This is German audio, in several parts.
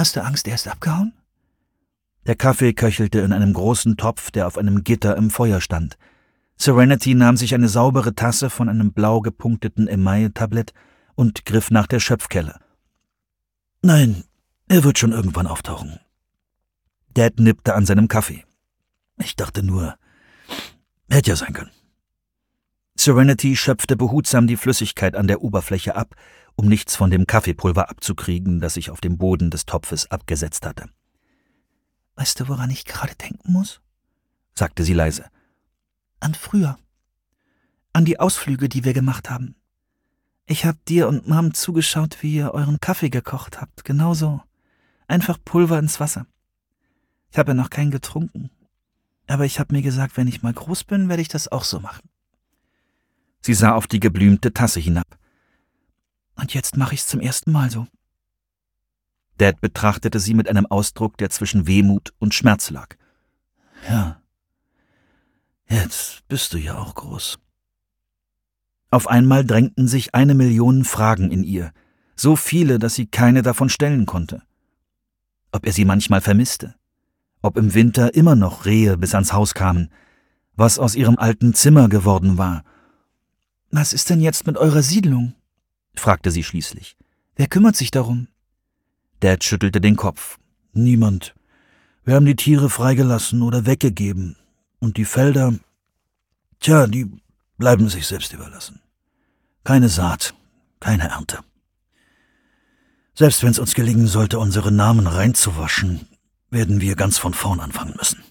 Hast du Angst, er ist abgehauen?« Der Kaffee köchelte in einem großen Topf, der auf einem Gitter im Feuer stand. Serenity nahm sich eine saubere Tasse von einem blau gepunkteten Emaille-Tablett und griff nach der Schöpfkelle. »Nein, er wird schon irgendwann auftauchen.« Dad nippte an seinem Kaffee. »Ich dachte nur, hätte ja sein können.« Serenity schöpfte behutsam die Flüssigkeit an der Oberfläche ab, um nichts von dem Kaffeepulver abzukriegen, das sich auf dem Boden des Topfes abgesetzt hatte. »Weißt du, woran ich gerade denken muss?«, sagte sie leise. »An früher. An die Ausflüge, die wir gemacht haben. Ich hab dir und Mom zugeschaut, wie ihr euren Kaffee gekocht habt. Genauso. Einfach Pulver ins Wasser. Ich habe ja noch keinen getrunken. Aber ich habe mir gesagt, wenn ich mal groß bin, werde ich das auch so machen.« Sie sah auf die geblümte Tasse hinab. »Und jetzt mache ich's zum ersten Mal so.« Dad betrachtete sie mit einem Ausdruck, der zwischen Wehmut und Schmerz lag. »Ja, jetzt bist du ja auch groß.« Auf einmal drängten sich 1 Million Fragen in ihr, so viele, dass sie keine davon stellen konnte. Ob er sie manchmal vermisste, ob im Winter immer noch Rehe bis ans Haus kamen, was aus ihrem alten Zimmer geworden war. »Was ist denn jetzt mit eurer Siedlung?«, fragte sie schließlich. »Wer kümmert sich darum?« Dad schüttelte den Kopf. »Niemand. Wir haben die Tiere freigelassen oder weggegeben. Und die Felder, die bleiben sich selbst überlassen. Keine Saat, keine Ernte. Selbst wenn es uns gelingen sollte, unsere Namen reinzuwaschen, werden wir ganz von vorn anfangen müssen.«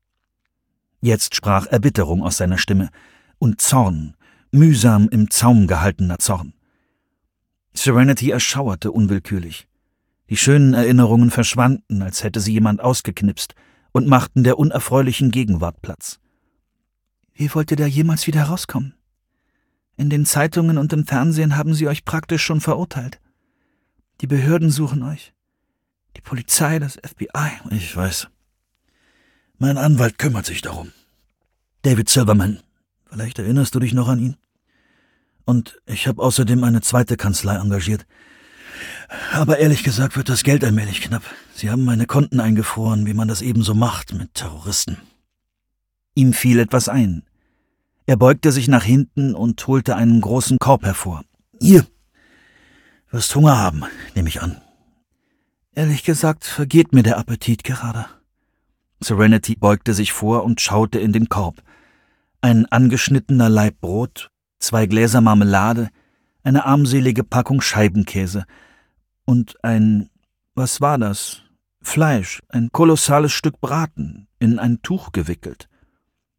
Jetzt sprach Erbitterung aus seiner Stimme und Zorn, mühsam im Zaum gehaltener Zorn. Serenity erschauerte unwillkürlich. Die schönen Erinnerungen verschwanden, als hätte sie jemand ausgeknipst, und machten der unerfreulichen Gegenwart Platz. »Wie wollt ihr da jemals wieder rauskommen? In den Zeitungen und im Fernsehen haben sie euch praktisch schon verurteilt. Die Behörden suchen euch. Die Polizei, das FBI.« »Ich weiß. Mein Anwalt kümmert sich darum. David Silverman. Vielleicht erinnerst du dich noch an ihn? Und ich habe außerdem eine zweite Kanzlei engagiert. Aber ehrlich gesagt wird das Geld allmählich knapp. Sie haben meine Konten eingefroren, wie man das ebenso macht mit Terroristen.« Ihm fiel etwas ein. Er beugte sich nach hinten und holte einen großen Korb hervor. »Hier, wirst Hunger haben, nehme ich an.« »Ehrlich gesagt vergeht mir der Appetit gerade.« Serenity beugte sich vor und schaute in den Korb. Ein angeschnittener Laib Brot, 2 Gläser Marmelade, eine armselige Packung Scheibenkäse und was war das? Fleisch, ein kolossales Stück Braten, in ein Tuch gewickelt.